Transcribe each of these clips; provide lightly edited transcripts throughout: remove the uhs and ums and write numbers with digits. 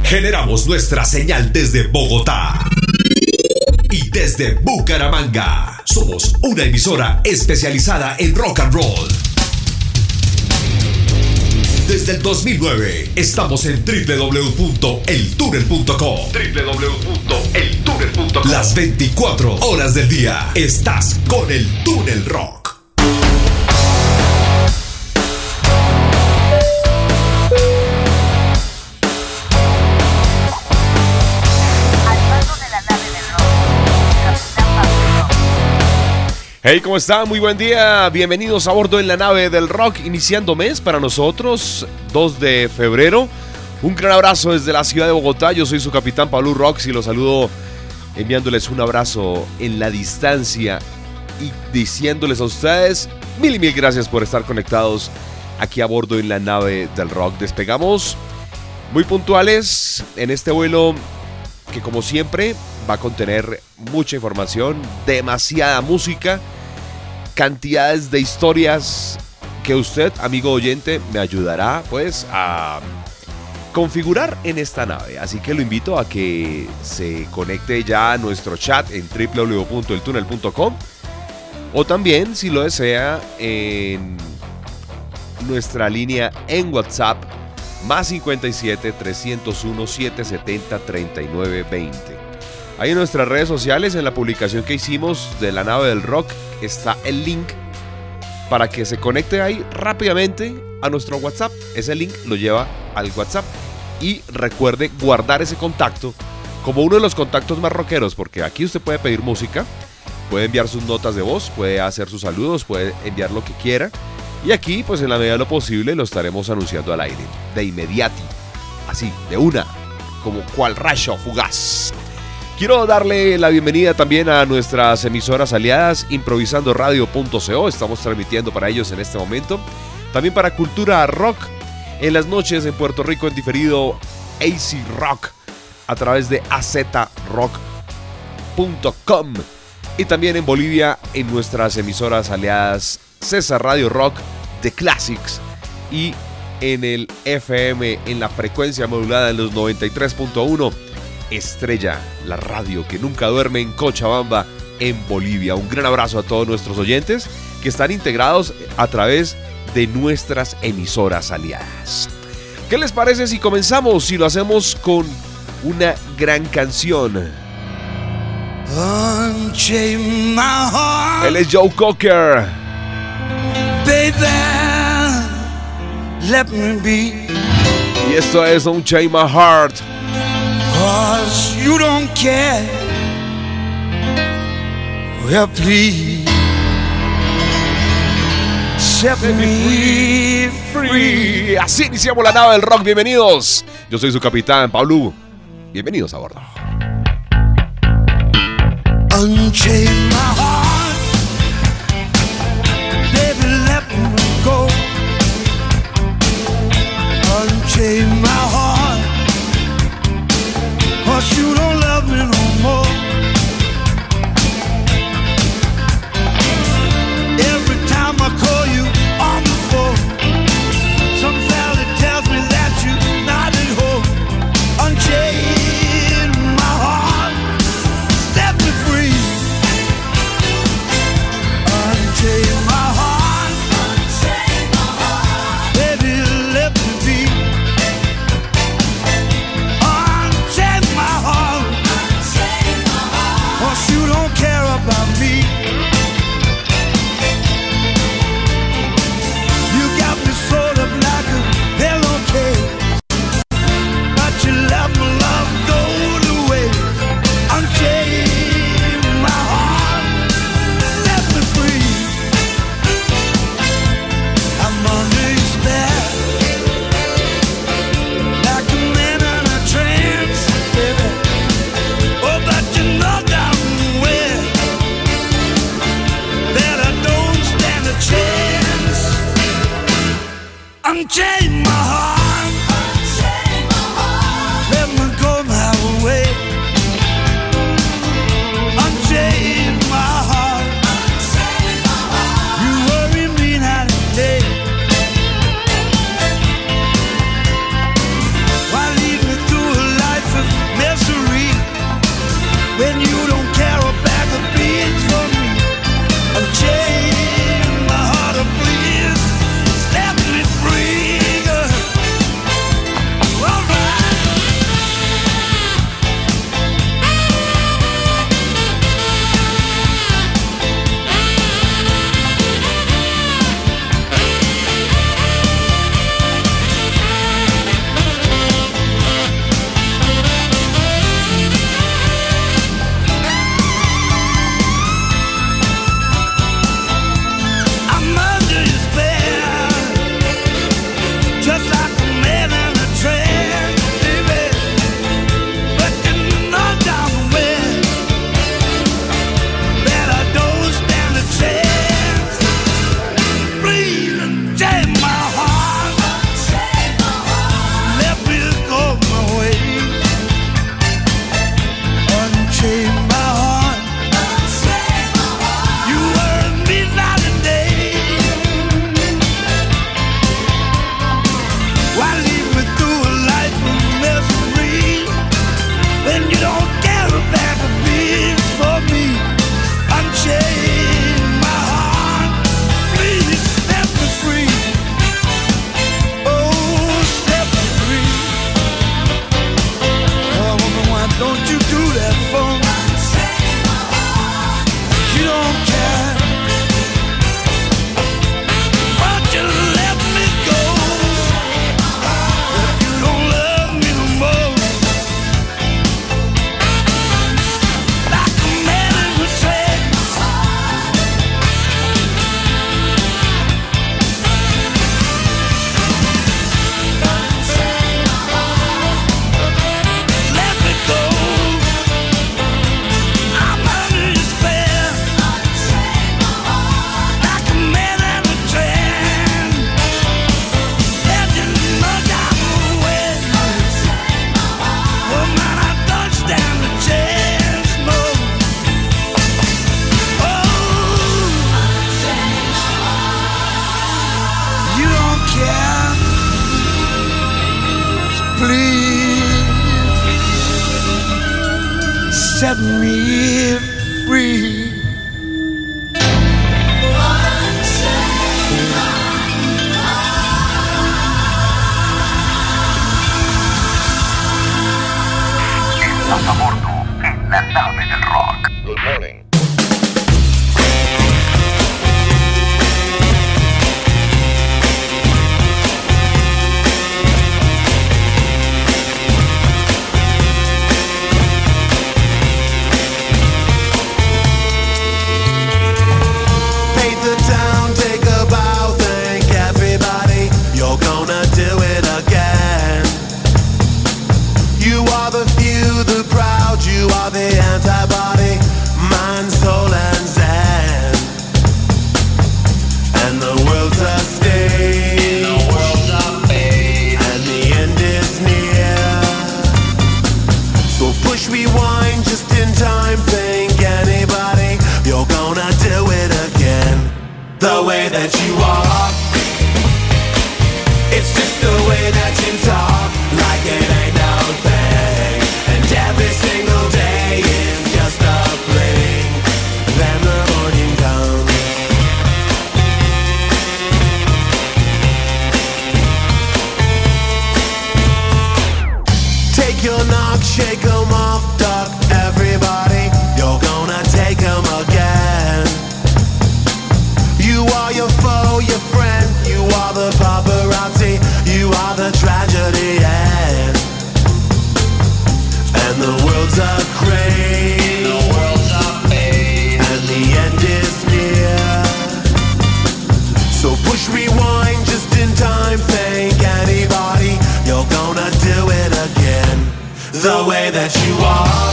Generamos nuestra señal desde Bogotá y desde Bucaramanga. Somos una emisora especializada en rock and roll. Desde el 2009 estamos en www.eltunnel.com. Las 24 horas del día estás con el Túnel Rock. Hey, ¿cómo están? Muy buen día. Bienvenidos a bordo en la nave del rock, iniciando mes para nosotros, 2 de febrero. Un gran abrazo desde la ciudad de Bogotá. Yo soy su capitán Pablo Rox y los saludo enviándoles un abrazo en la distancia y diciéndoles a ustedes mil y mil gracias por estar conectados aquí a bordo en la nave del rock. Despegamos muy puntuales en este vuelo que, como siempre, va a contener mucha información, demasiada música, cantidades de historias que usted, amigo oyente, me ayudará pues a configurar en esta nave. Así que lo invito a que se conecte ya a nuestro chat en www.eltunnel.com o también, si lo desea, en nuestra línea en WhatsApp más 57 301 770 3920. Ahí en nuestras redes sociales, en la publicación que hicimos de la nave del rock, está el link para que se conecte ahí rápidamente a nuestro WhatsApp. Ese link lo lleva al WhatsApp y recuerde guardar ese contacto como uno de los contactos más rockeros, porque aquí usted puede pedir música, puede enviar sus notas de voz, puede hacer sus saludos, puede enviar lo que quiera, y aquí pues en la medida de lo posible lo estaremos anunciando al aire de inmediati, así, de una, como cual rayo fugaz. Quiero darle la bienvenida también a nuestras emisoras aliadas, improvisandoradio.co, estamos transmitiendo para ellos en este momento. También para Cultura Rock, en las noches en Puerto Rico en diferido AC Rock, a través de azrock.com. Y también en Bolivia, en nuestras emisoras aliadas César Radio Rock, The Classics, y en el FM, en la frecuencia modulada en los 93.1, Estrella, la radio que nunca duerme en Cochabamba, en Bolivia. Un gran abrazo a todos nuestros oyentes que están integrados a través de nuestras emisoras aliadas. ¿Qué les parece si comenzamos? Si lo hacemos con una gran canción. Él es Joe Cocker. Baby, let me be. Y esto es Unchain My Heart. 'Cause you don't care. Well, please set me free. Así iniciamos la nave del rock. Bienvenidos. Yo soy su capitán, Pablo. Bienvenidos a bordo. Unchain my heart. Baby, let me go. Unchain my heart. 'Cause you don't love me no more. Every time I call you on the phone, some fella tells me that you're not at home. Unchain my heart, set me free. please set me free. Estás a bordo en la nave del rock. Good morning. You are the antibody, mind, soul, and zen. And the world's a stage, and the end is near. So push rewind just in time, think anybody, you're gonna do it again. The way that you are, it's just the way that you talk, like it ain't no thing. And every single day is just a blink. Then the morning comes. Take your knock, shake 'em off, duck everybody. You're gonna take 'em again. You are your foe, your friend. You are the paparazzi. You are the tragedy end. And the world's a crane, and the end is near. So push rewind just in time, think anybody, you're gonna do it again. The way that you are,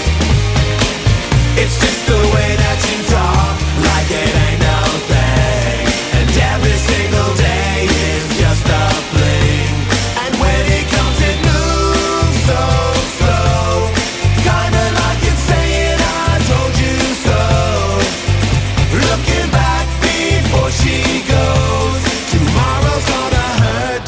it's just the way that you talk, like it ain't no thing. And every single day is just a fling. And when it comes it moves so slow, kinda like it's saying I told you so. Looking back before she goes, tomorrow's gonna hurt.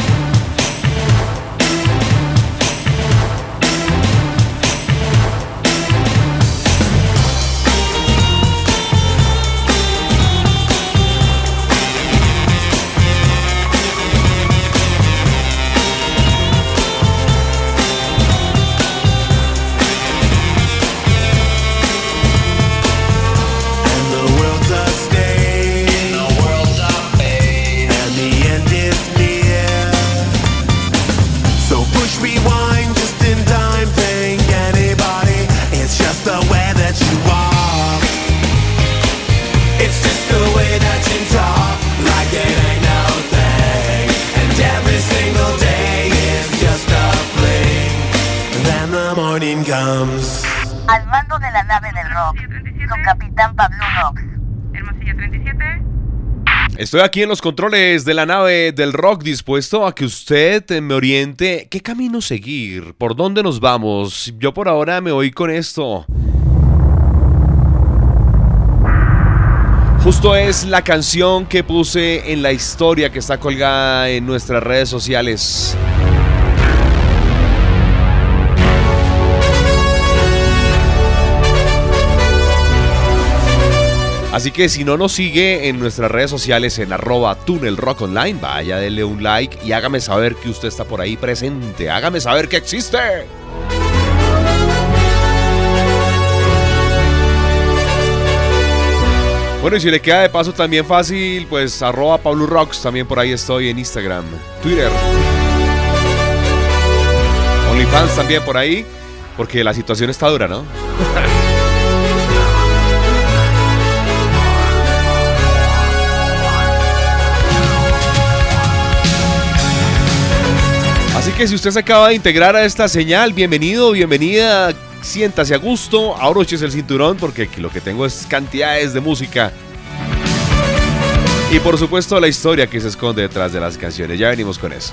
And the world's a stage, and the end is near. So push rewind just in time, think anybody, it's just the way that you are. It's just the way that you talk, like it ain't no thing. And every single day is just a fling. And then the morning comes. Al mando de la nave del rock, su capitán Pablo Rox. Hermosilla 37. Estoy aquí en los controles de la nave del rock, dispuesto a que usted me oriente qué camino seguir, por dónde nos vamos. Yo por ahora me voy con esto. Justo es la canción que puse en la historia que está colgada en nuestras redes sociales. Así que si no nos sigue en nuestras redes sociales en @TunelRockOnline, vaya, denle un like y hágame saber que usted está por ahí presente. Hágame saber que existe. Bueno, y si le queda de paso también fácil, pues @PabloRox, también por ahí estoy en Instagram, Twitter. OnlyFans también por ahí, porque la situación está dura, ¿no? Así que si usted se acaba de integrar a esta señal, bienvenido, bienvenida, siéntase a gusto, abróchese el cinturón porque aquí lo que tengo es cantidades de música. Y por supuesto la historia que se esconde detrás de las canciones, ya venimos con eso.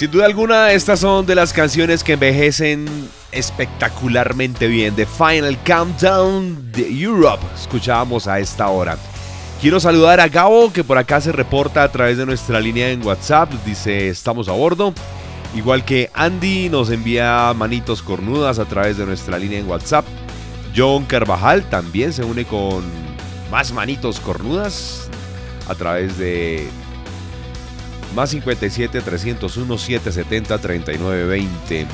Sin duda alguna, estas son de las canciones que envejecen espectacularmente bien. The Final Countdown de Europe. Escuchábamos a esta hora. Quiero saludar a Gabo, que por acá se reporta a través de nuestra línea en WhatsApp. Dice, estamos a bordo. Igual que Andy nos envía manitos cornudas a través de nuestra línea en WhatsApp. John Carvajal también se une con más manitos cornudas a través de más 57 301 770 3920.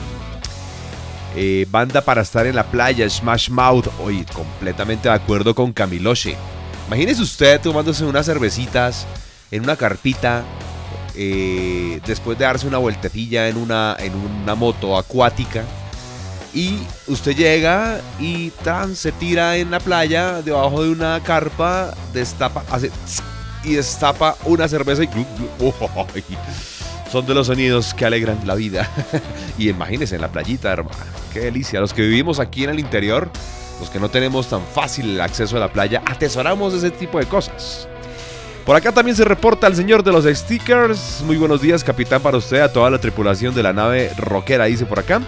Banda para estar en la playa, Smash Mouth. Oye, completamente de acuerdo con Camiloche. Imagínese usted tomándose unas cervecitas en una carpita, después de darse una vueltecilla en una moto acuática, y usted llega y se tira en la playa debajo de una carpa, destapa, hace y destapa una cerveza y son de los sonidos que alegran la vida. Y imagínense en la playita, hermano, qué delicia. Los que vivimos aquí en el interior, los que no tenemos tan fácil el acceso a la playa, atesoramos ese tipo de cosas. Por acá también se reporta el señor de los stickers. Muy buenos días, capitán, para usted, a toda la tripulación de la nave rockera, dice por acá.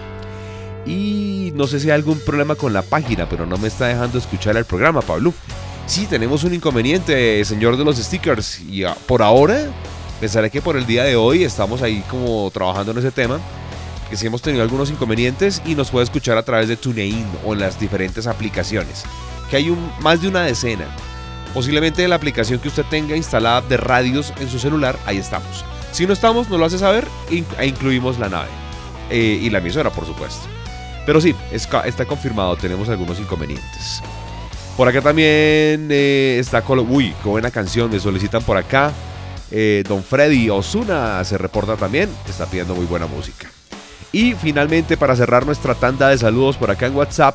Y no sé si hay algún problema con la página, pero no me está dejando escuchar el programa, Pablo. Sí, tenemos un inconveniente, señor de los stickers. Y por ahora, pensaré que por el día de hoy estamos ahí como trabajando en ese tema. Que sí hemos tenido algunos inconvenientes y nos puede escuchar a través de TuneIn o en las diferentes aplicaciones. Que hay más de una decena. Posiblemente la aplicación que usted tenga instalada de radios en su celular, ahí estamos. Si no estamos, nos lo hace saber e incluimos la nave. Y la emisora, por supuesto. Pero sí, está confirmado, tenemos algunos inconvenientes. Por acá también está... Uy, qué buena canción, me solicitan por acá. Don Freddy Osuna se reporta también, está pidiendo muy buena música. Y finalmente, para cerrar nuestra tanda de saludos por acá en WhatsApp,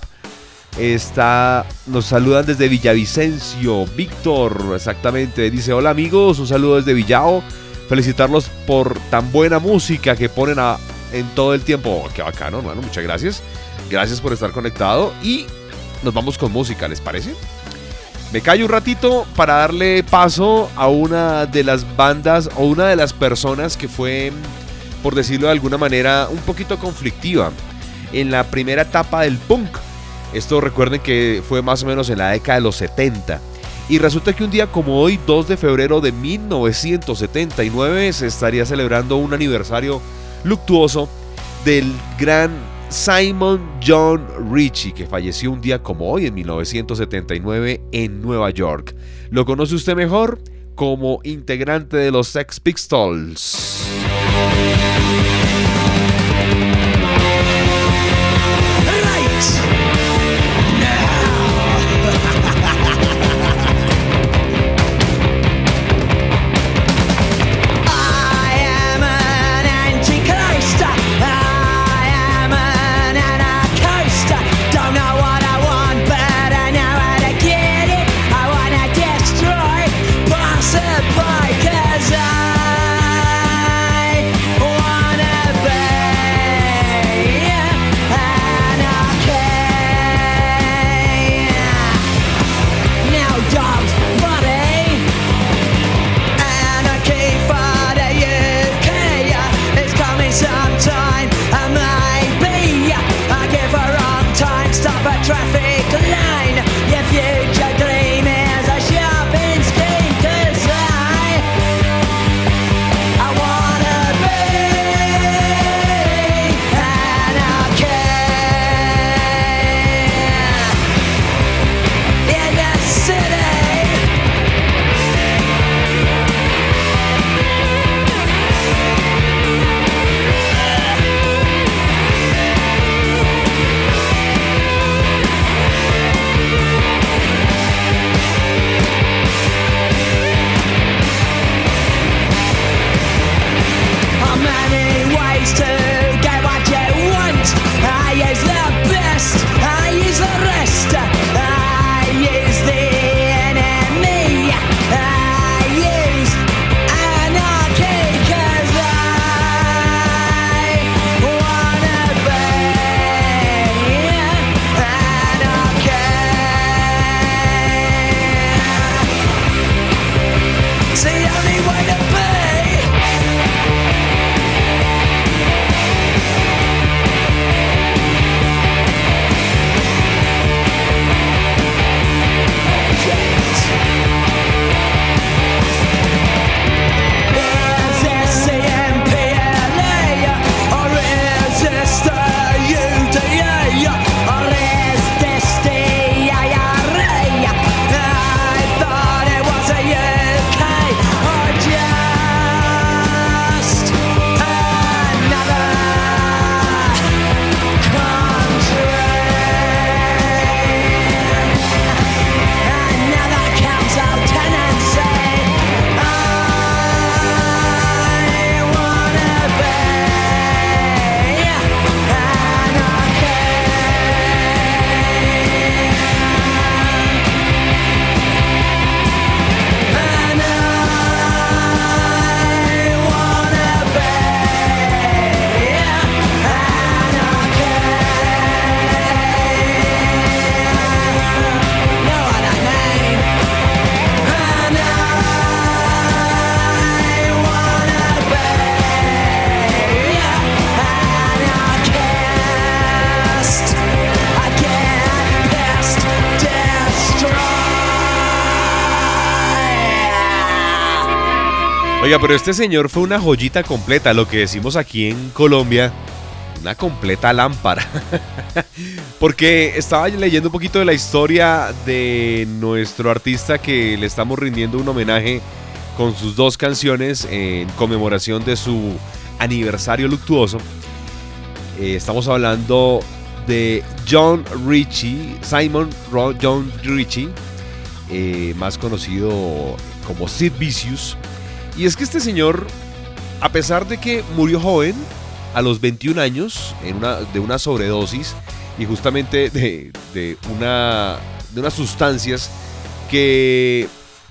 nos saludan desde Villavicencio. Víctor, exactamente, dice: hola amigos, un saludo desde Villao. Felicitarlos por tan buena música que ponen en todo el tiempo. Oh, qué bacano, hermano, muchas gracias. Gracias por estar conectado y nos vamos con música, ¿les parece? Me callo un ratito para darle paso a una de las bandas o una de las personas que fue, por decirlo de alguna manera, un poquito conflictiva en la primera etapa del punk. Esto recuerden que fue más o menos en la década de los 70. Y resulta que un día como hoy, 2 de febrero de 1979, se estaría celebrando un aniversario luctuoso del gran Simon John Ritchie, que falleció un día como hoy en 1979 en Nueva York. ¿Lo conoce usted mejor? Como integrante de los Sex Pistols. Cause I Oiga, pero este señor fue una joyita completa, lo que decimos aquí en Colombia, una completa lámpara. Porque estaba leyendo un poquito de la historia de nuestro artista que le estamos rindiendo un homenaje con sus 2 canciones en conmemoración de su aniversario luctuoso. Estamos hablando de John Ritchie, John Ritchie, más conocido como Sid Vicious. Y es que este señor, a pesar de que murió joven, a los 21 años, de una sobredosis, y justamente de unas sustancias que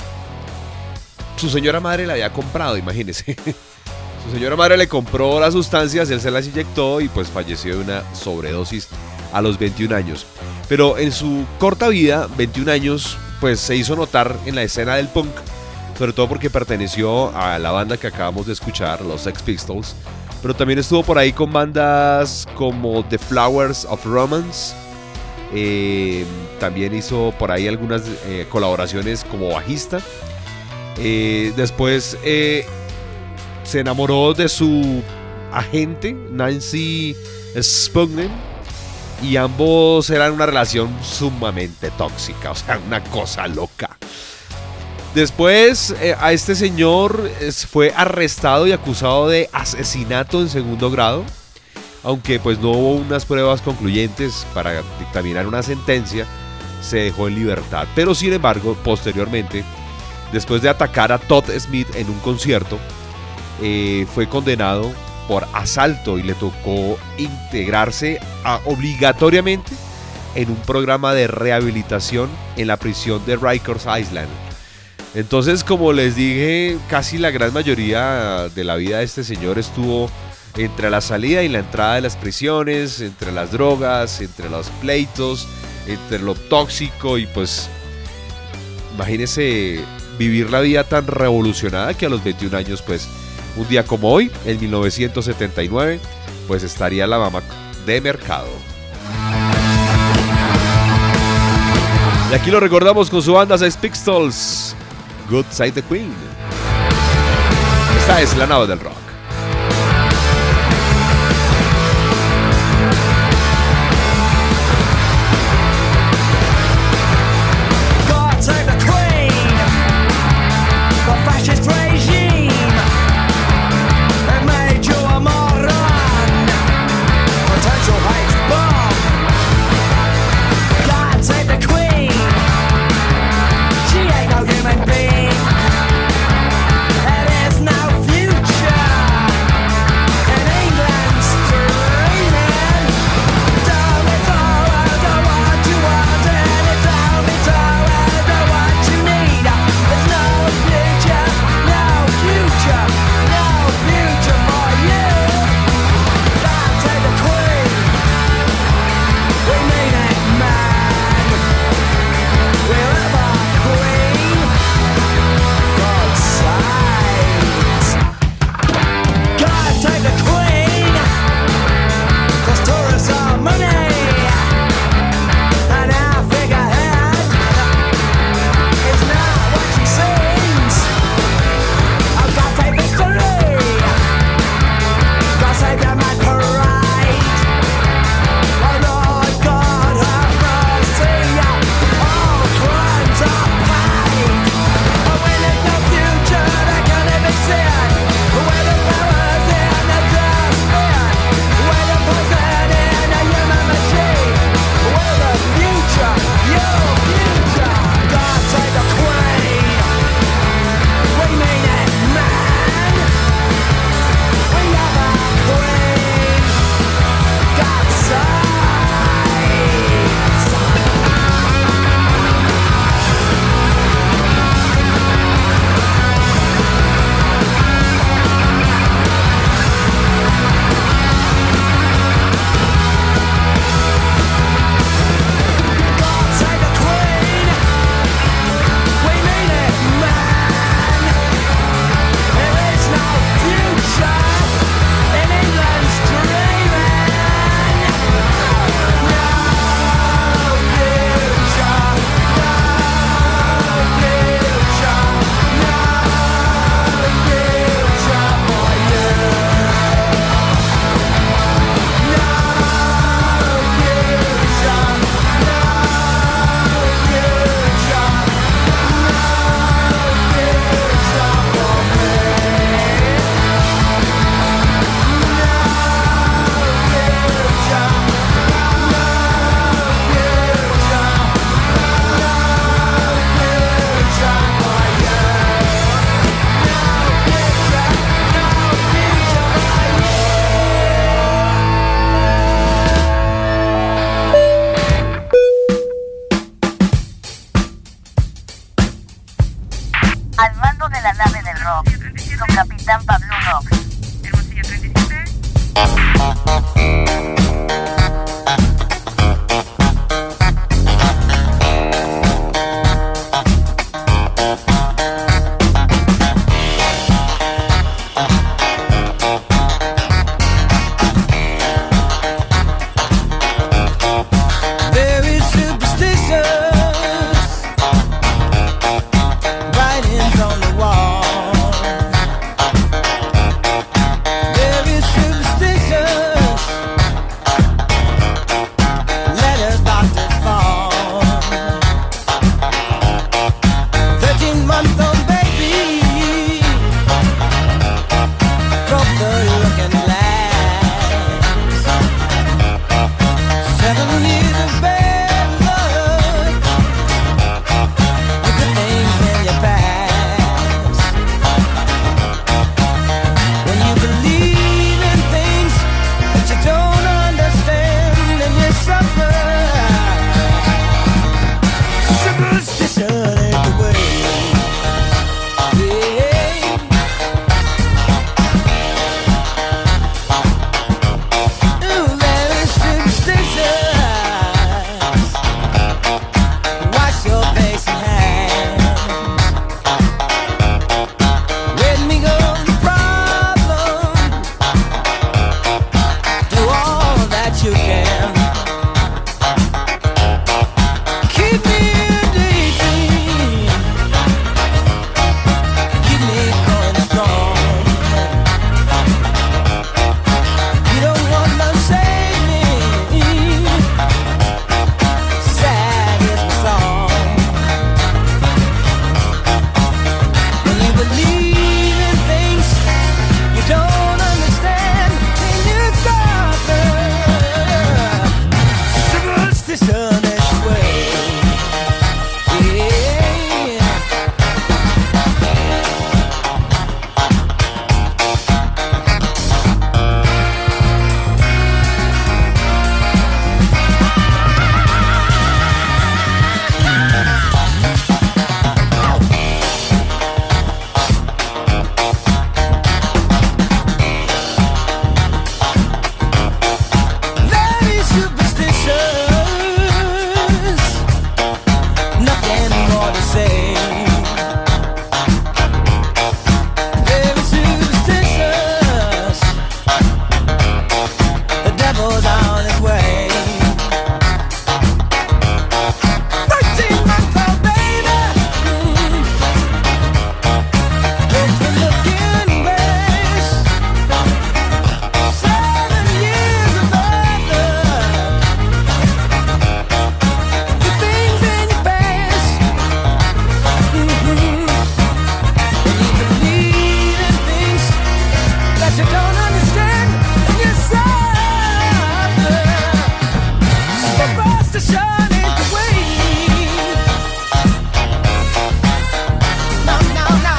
su señora madre le había comprado, imagínese. Su señora madre le compró las sustancias, él se las inyectó y pues falleció de una sobredosis a los 21 años. Pero en su corta vida, 21 años, pues se hizo notar en la escena del punk, sobre todo porque perteneció a la banda que acabamos de escuchar, los Sex Pistols, pero también estuvo por ahí con bandas como The Flowers of Romance. También hizo por ahí algunas colaboraciones como bajista. Después se enamoró de su agente, Nancy Spungen, y ambos eran una relación sumamente tóxica, o sea, una cosa loca. Después a este señor fue arrestado y acusado de asesinato en segundo grado, aunque pues no hubo unas pruebas concluyentes para dictaminar una sentencia, se dejó en libertad. Pero sin embargo, posteriormente, después de atacar a Todd Smith en un concierto, fue condenado por asalto y le tocó integrarse obligatoriamente en un programa de rehabilitación en la prisión de Rikers Island. Entonces, como les dije, casi la gran mayoría de la vida de este señor estuvo entre la salida y la entrada de las prisiones, entre las drogas, entre los pleitos, entre lo tóxico, y pues imagínense vivir la vida tan revolucionada que a los 21 años, pues un día como hoy, en 1979, pues estaría la mamá de mercado. Y aquí lo recordamos con su banda Sex Pistols, Good Side the Queen. Esta es la nave del rock. God save the Queen, the fascist regime. It made you a moron, potential hate bomb. God save the Queen, she ain't no human being. There is no future. Al mando de la nave del rock, con Capitán Pablo Rock. Hermosillo 37. Very superstitious writings on the wall. Very superstitious letters about to fall. 13-month-old baby broke the looking glass. 7 years of bad luck, good things in your past. When you believe in things that you don't understand, and you suffer. Superstition ain't the way. Yeah. Ooh, very superstitious. Wash your face and hands. Let me go the problem. Do all that you can. Keep me a daydream. Keep me going strong. You don't want to save me. Sad is the song. When you believe in things you don't understand, then you suffer. Superstition is the way. Yeah. Very superstitious, nothing more to say. Very superstitious, the devil's on his way. 13-month-old baby, broke the looking glass. 7 years of bad luck, good things in your past. When you believe in things that you don't understand, and you suffer. Superstition ain't the way. No, no, no.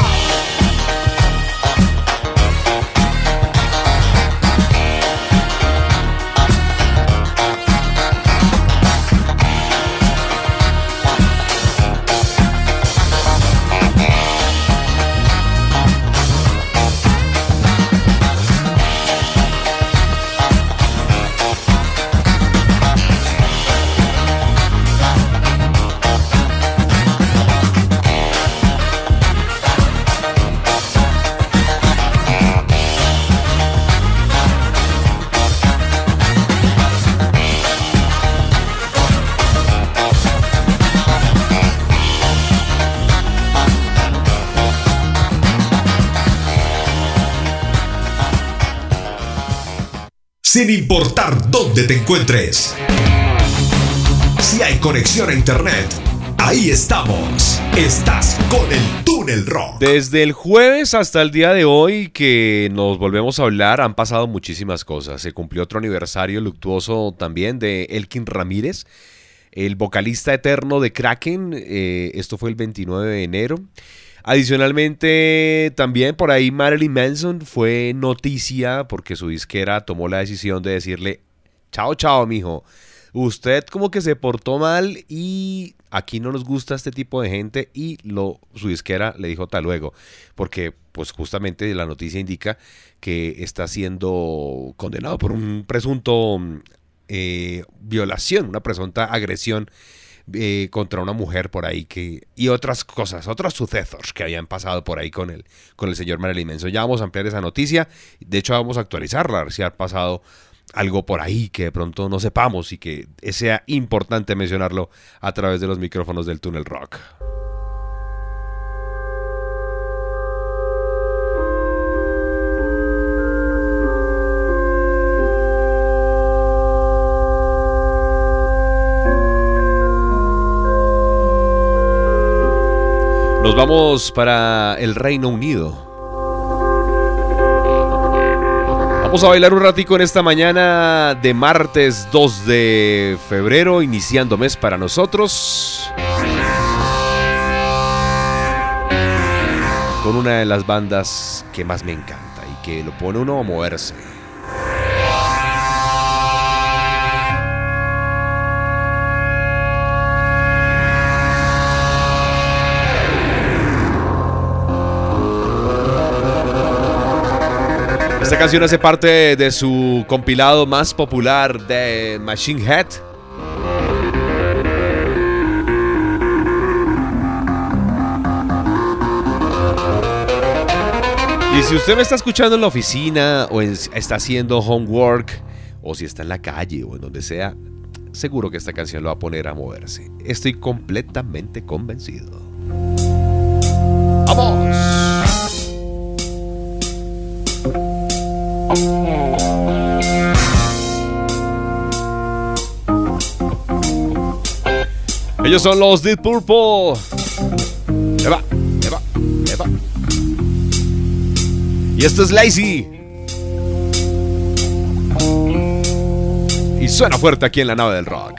Sin importar dónde te encuentres. Si hay conexión a internet, ahí estamos. Estás con el Túnel Rock. Desde el jueves hasta el día de hoy que nos volvemos a hablar han pasado muchísimas cosas. Se cumplió otro aniversario luctuoso también de Elkin Ramírez, el vocalista eterno de Kraken. Esto fue el 29 de enero. Adicionalmente, también por ahí Marilyn Manson fue noticia porque su disquera tomó la decisión de decirle: chao, chao, mijo. Usted como que se portó mal y aquí no nos gusta este tipo de gente y su disquera le dijo hasta luego, porque pues justamente la noticia indica que está siendo condenado por un presunto violación, una presunta agresión contra una mujer por ahí y otras cosas, otros sucesos que habían pasado por ahí con el señor Marilyn Manson. Ya vamos a ampliar esa noticia, de hecho vamos a actualizarla, a ver si ha pasado algo por ahí que de pronto no sepamos y que sea importante mencionarlo a través de los micrófonos del Túnel Rock. Nos vamos para el Reino Unido. Vamos a bailar un ratico en esta mañana de martes 2 de febrero, iniciando mes para nosotros. Con una de las bandas que más me encanta y que lo pone uno a moverse. Esta canción hace parte de su compilado más popular de Machine Head. Y si usted me está escuchando en la oficina o está haciendo homework o si está en la calle o en donde sea, seguro que esta canción lo va a poner a moverse. Estoy completamente convencido. ¡Vamos! Ellos son los Deep Purple. Eva. Y esto es Lazy. Y suena fuerte aquí en la nave del rock.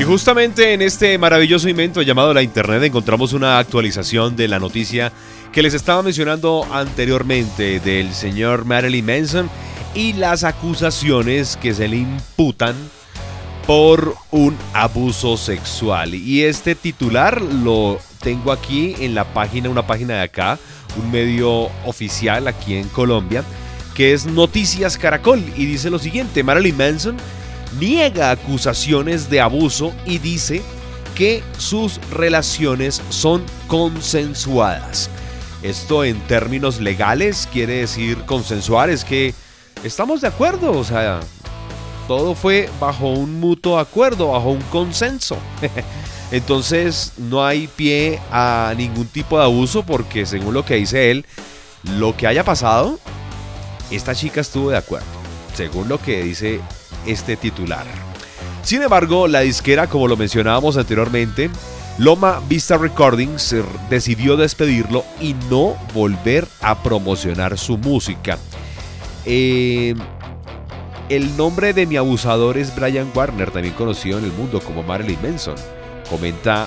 Justamente en este maravilloso invento llamado la Internet encontramos una actualización de la noticia que les estaba mencionando anteriormente del señor Marilyn Manson y las acusaciones que se le imputan por un abuso sexual. Y este titular lo tengo aquí en la página, una página de acá, un medio oficial aquí en Colombia, que es Noticias Caracol, y dice lo siguiente: Marilyn Manson niega acusaciones de abuso y dice que sus relaciones son consensuadas. Esto en términos legales quiere decir consensuar, es que estamos de acuerdo, o sea, todo fue bajo un mutuo acuerdo, bajo un consenso. Entonces no hay pie a ningún tipo de abuso porque según lo que dice él, lo que haya pasado, esta chica estuvo de acuerdo, según lo que dice este titular. Sin embargo, la disquera, como lo mencionábamos anteriormente, Loma Vista Recordings, decidió despedirlo y no volver a promocionar su música. El nombre de mi abusador es Brian Warner, también conocido en el mundo como Marilyn Manson, comenta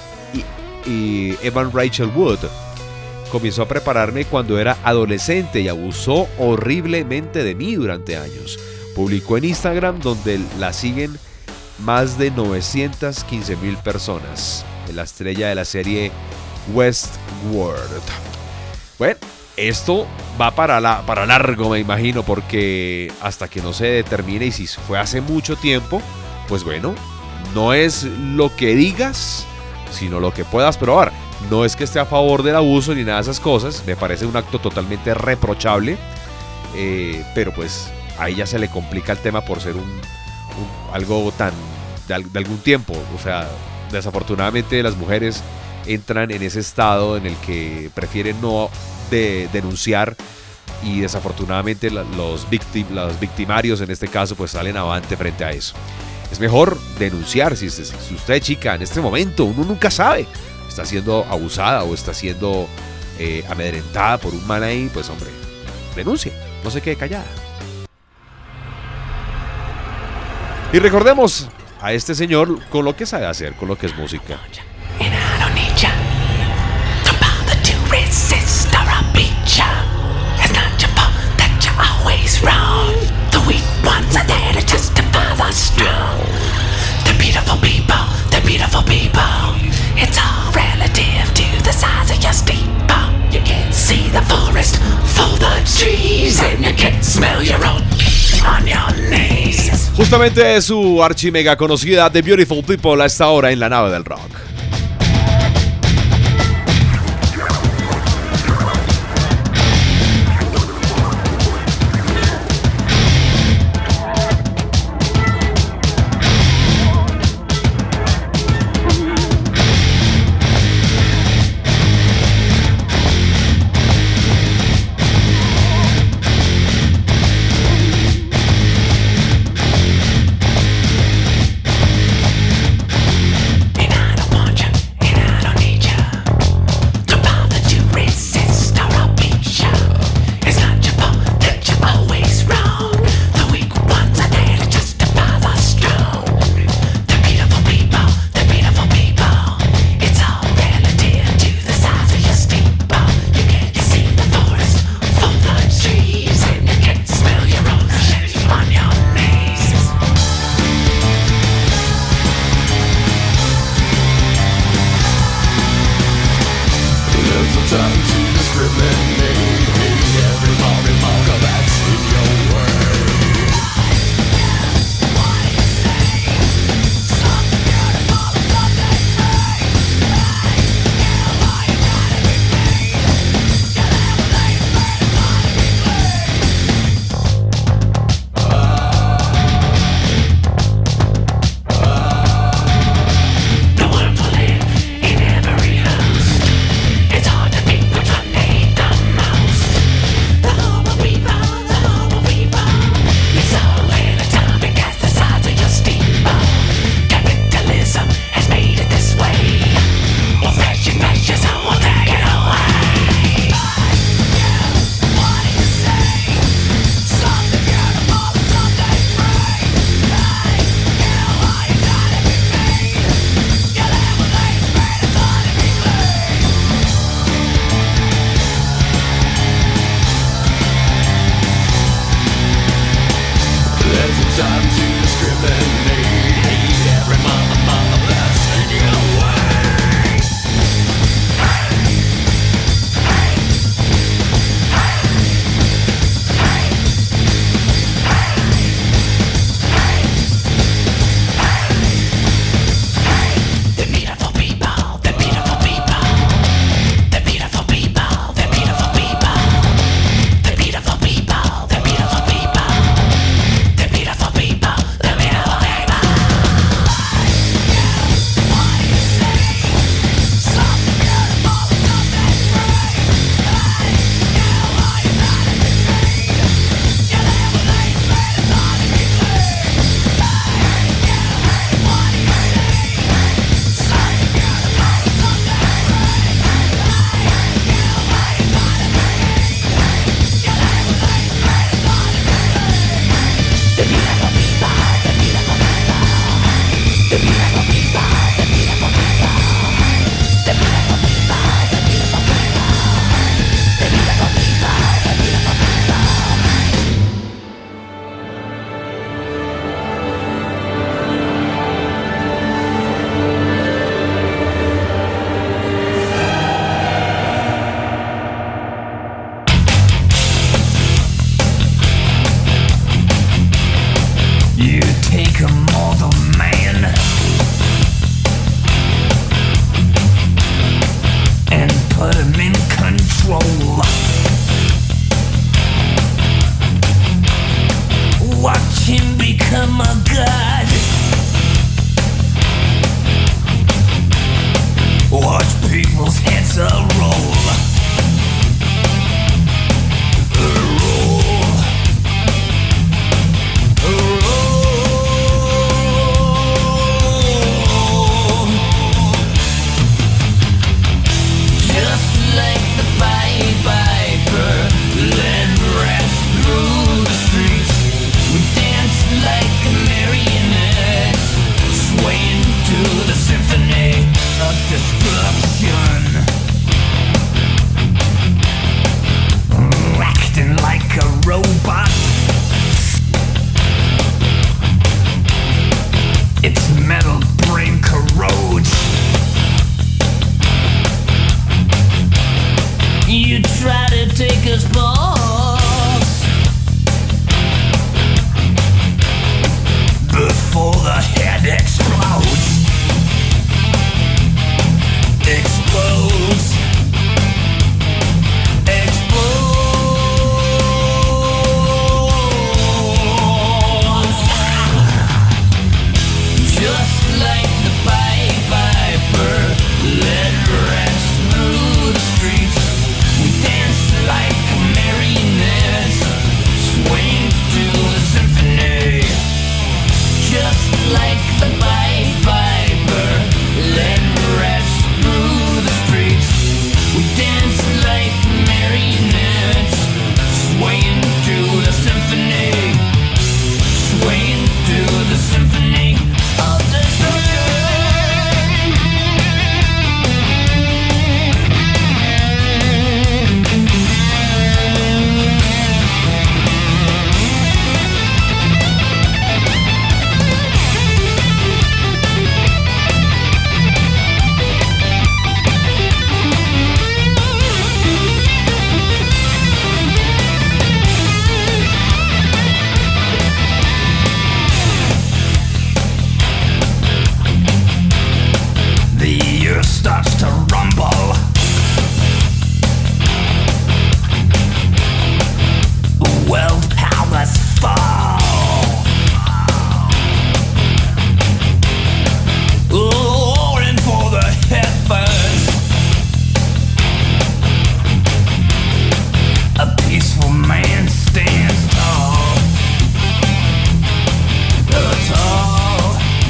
y Evan Rachel Wood. Comenzó a prepararme cuando era adolescente y abusó horriblemente de mí durante años. Publicó en Instagram, donde la siguen más de 915,000 personas. La estrella de la serie Westworld. Bueno, esto va para largo, me imagino, porque hasta que no se determine, y si fue hace mucho tiempo, pues bueno, no es lo que digas, sino lo que puedas probar. No es que esté a favor del abuso ni nada de esas cosas, me parece un acto totalmente reprochable, pero pues ahí ya se le complica el tema por ser algo tan de algún tiempo. O sea, desafortunadamente las mujeres entran en ese estado en el que prefieren no denunciar, y desafortunadamente los victimarios en este caso pues salen avante frente a eso. Es mejor denunciar. Si usted, chica, en este momento, uno nunca sabe, está siendo abusada o está siendo amedrentada por un man ahí, pues hombre, denuncie, no se quede callada. Y recordemos a este señor con lo que sabe hacer, con lo que es música. And I don't need ya to bother to resist or I'll beat ya. It's not your fault that you're always wrong. The weak ones are there to justify the strong. The beautiful people, it's all relative to the size of your steeple. You can't see the forest for the trees, and you can't smell your own on your knees. Justamente su archimega conocida The Beautiful People a esta hora en la nave del rock. And I don't try to take us pulse before the head explodes. Explodes. Explodes. Just like the Pied Piper, led rats through the streets. We dance like marionettes, swing to the symphony. Just like the Pied Piper, led rats through the streets. We dance like marionettes, swaying to the symphony, swaying to the symphony of destruction. The earth starts to rumble. World powers fall. Roaring for the heavens. A peaceful man stands tall. Tall.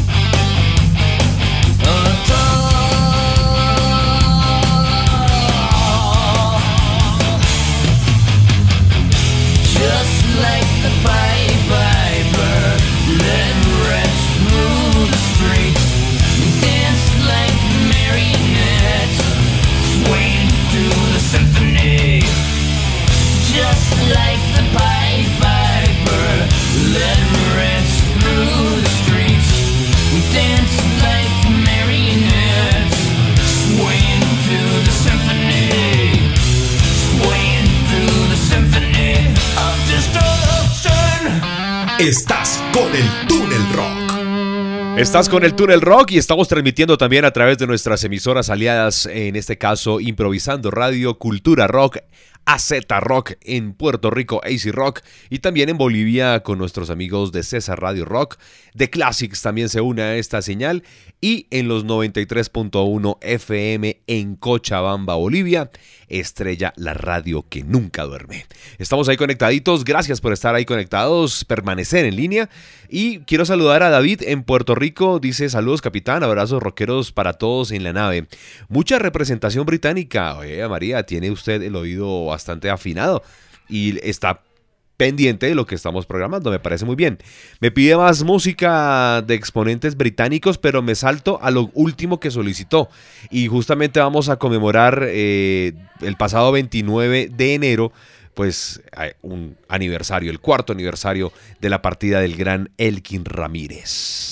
Just like the Pied Piper, led rats through the streets. We dance like marionettes, swaying to the symphony. Just like the Pied Piper, led rats through the streets. We dance like marionettes, swaying to the symphony, swaying through the symphony of destruction. Estás con el Túnel Rock. Estás con el Túnel Rock y estamos transmitiendo también a través de nuestras emisoras aliadas, en este caso Improvisando Radio, Cultura Rock, AZ Rock, en Puerto Rico AC Rock, y también en Bolivia con nuestros amigos de César Radio Rock. The Classics también se une a esta señal, y en los 93.1 FM en Cochabamba, Bolivia, Estrella, la radio que nunca duerme. Estamos ahí conectaditos, gracias por estar ahí conectados, permanecer en línea. Y quiero saludar a David en Puerto Rico, dice: saludos capitán, abrazos rockeros para todos en la nave. Mucha representación británica. Oye, María, tiene usted el oído bastante afinado y está pendiente de lo que estamos programando, me parece muy bien. Me pide más música de exponentes británicos, pero me salto a lo último que solicitó, y justamente vamos a conmemorar el pasado 29 de enero pues un aniversario, el cuarto aniversario de la partida del gran Elkin Ramírez.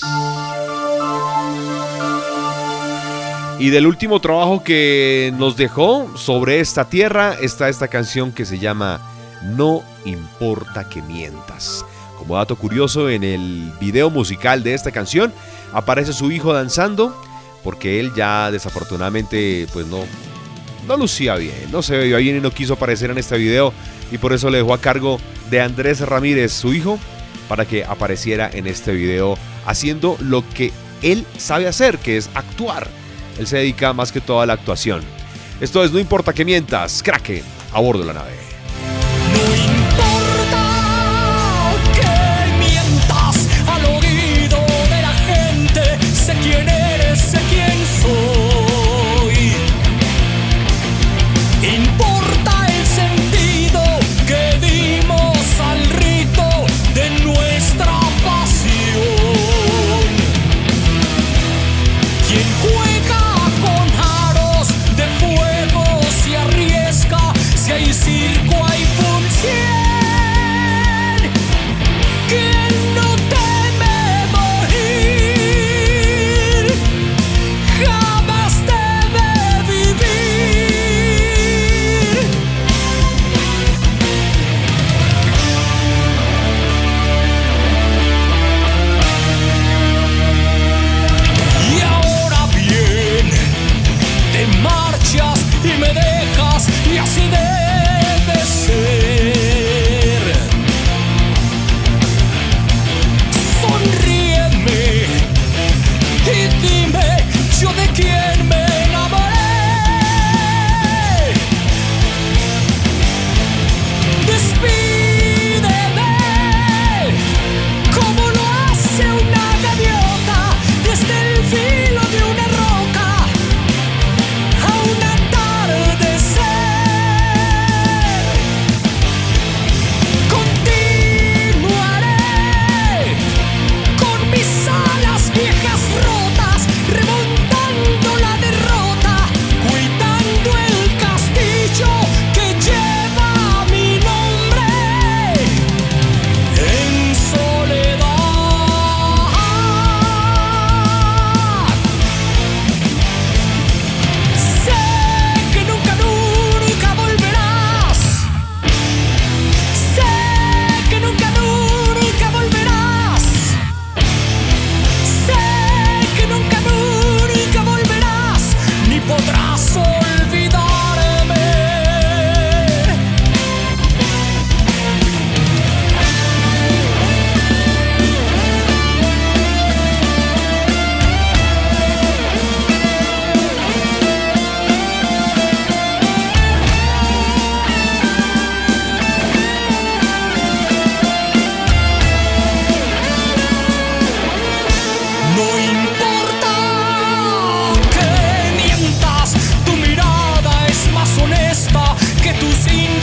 Y del último trabajo que nos dejó sobre esta tierra está esta canción que se llama No importa que mientas. Como dato curioso, en el video musical de esta canción aparece su hijo danzando, porque él ya desafortunadamente pues no lucía bien, no se veía bien y no quiso aparecer en este video, y por eso le dejó a cargo de Andrés Ramírez, su hijo, para que apareciera en este video haciendo lo que él sabe hacer, que es actuar. Él se dedica más que todo a la actuación. Esto es No importa que mientas, Kraken, a bordo de la nave. No importa que mientas al oído de la gente, sé quién eres, sé quién soy. Importa el sentido que dimos al rito de nuestra pasión. Quien juega con aros de fuego se arriesga, si hay circo hay función.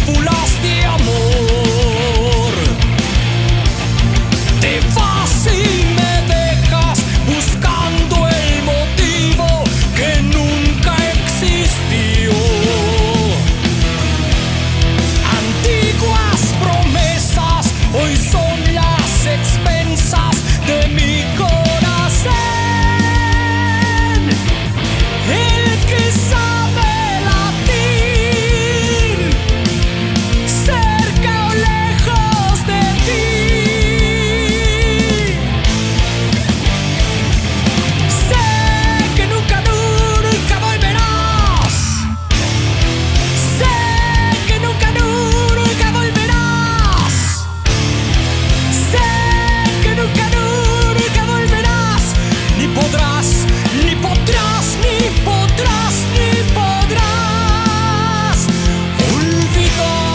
tréfulas de amor. Te vas y me dejas buscando el motivo que nunca existió. Antiguas promesas hoy son las expensas de mi corazón. El que sabe latir, cerca o lejos de ti. Sé que nunca volverás. Sé que nunca volverás. Sé que nunca volverás. Ni podrás, ni podrás, ni podrás, ni podrás olvidarme.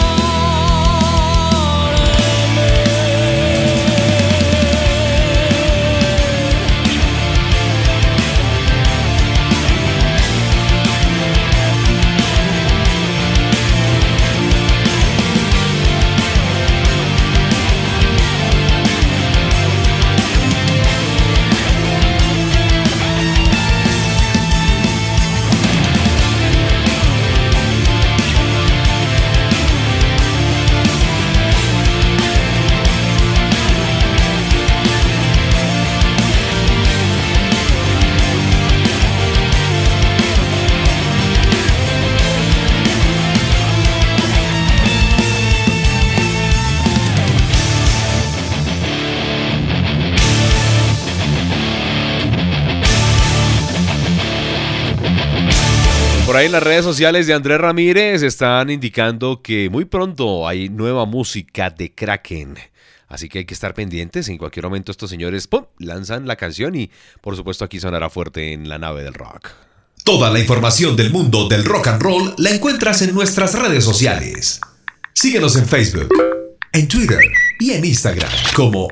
Por ahí en las redes sociales de Andrés Ramírez están indicando que muy pronto hay nueva música de Kraken. Así que hay que estar pendientes. En cualquier momento estos señores ¡pum!, lanzan la canción y por supuesto aquí sonará fuerte en la nave del rock. Toda la información del mundo del rock and roll la encuentras en nuestras redes sociales. Síguenos en Facebook, en Twitter y en Instagram como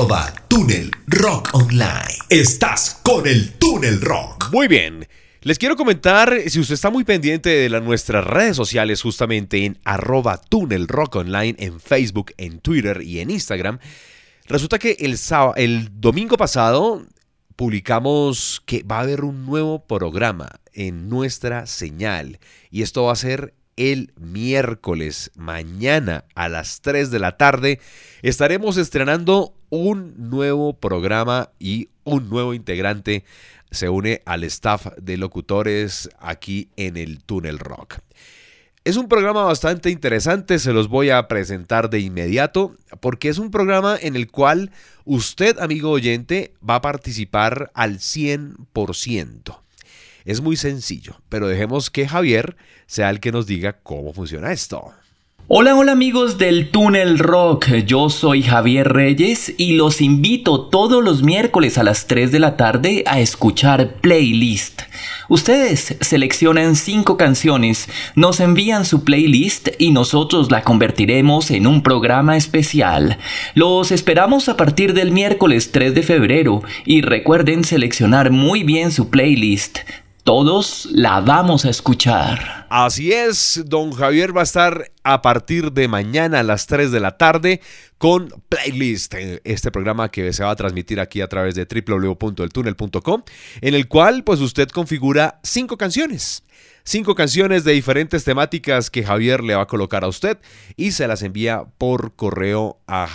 @TúnelRockOnline. Estás con el Túnel Rock. Muy bien. Les quiero comentar, si usted está muy pendiente de nuestras redes sociales, justamente en @TúnelRockOnline, en Facebook, en Twitter y en Instagram, resulta que el domingo pasado publicamos que va a haber un nuevo programa en nuestra señal. Y esto va a ser el miércoles, mañana a las 3 de la tarde. Estaremos estrenando un nuevo programa y un nuevo integrante se une al staff de locutores aquí en el Túnel Rock. Es un programa bastante interesante, se los voy a presentar de inmediato, porque es un programa en el cual usted, amigo oyente, va a participar al 100%. Es muy sencillo, pero dejemos que Javier sea el que nos diga cómo funciona esto. Hola, hola amigos del Túnel Rock, yo soy Javier Reyes y los invito todos los miércoles a las 3 de la tarde a escuchar Playlist. Ustedes seleccionan 5 canciones, nos envían su playlist y nosotros la convertiremos en un programa especial. Los esperamos a partir del miércoles 3 de febrero y recuerden seleccionar muy bien su playlist. Todos la vamos a escuchar. Así es, don Javier va a estar a partir de mañana a las 3 de la tarde con Playlist, este programa que se va a transmitir aquí a través de www.eltunel.com, en el cual pues usted configura 5 canciones. 5 canciones de diferentes temáticas que Javier le va a colocar a usted y se las envía por correo a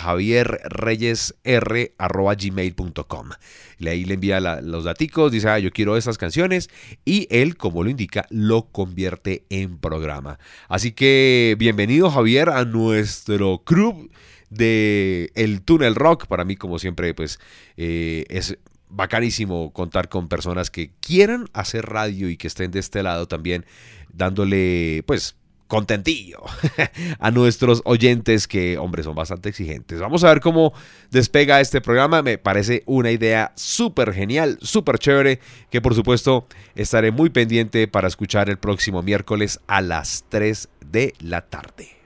javierreyesr@gmail.com. Ahí le envía los daticos, dice, yo quiero esas canciones y él, como lo indica, lo convierte en programa. Así que bienvenido, Javier, a nuestro crew de El Túnel Rock. Para mí, como siempre, pues es bacanísimo contar con personas que quieran hacer radio y que estén de este lado también dándole, pues, contentillo a nuestros oyentes que, hombre, son bastante exigentes. Vamos a ver cómo despega este programa. Me parece una idea súper genial, súper chévere, que por supuesto estaré muy pendiente para escuchar el próximo miércoles a las 3 de la tarde.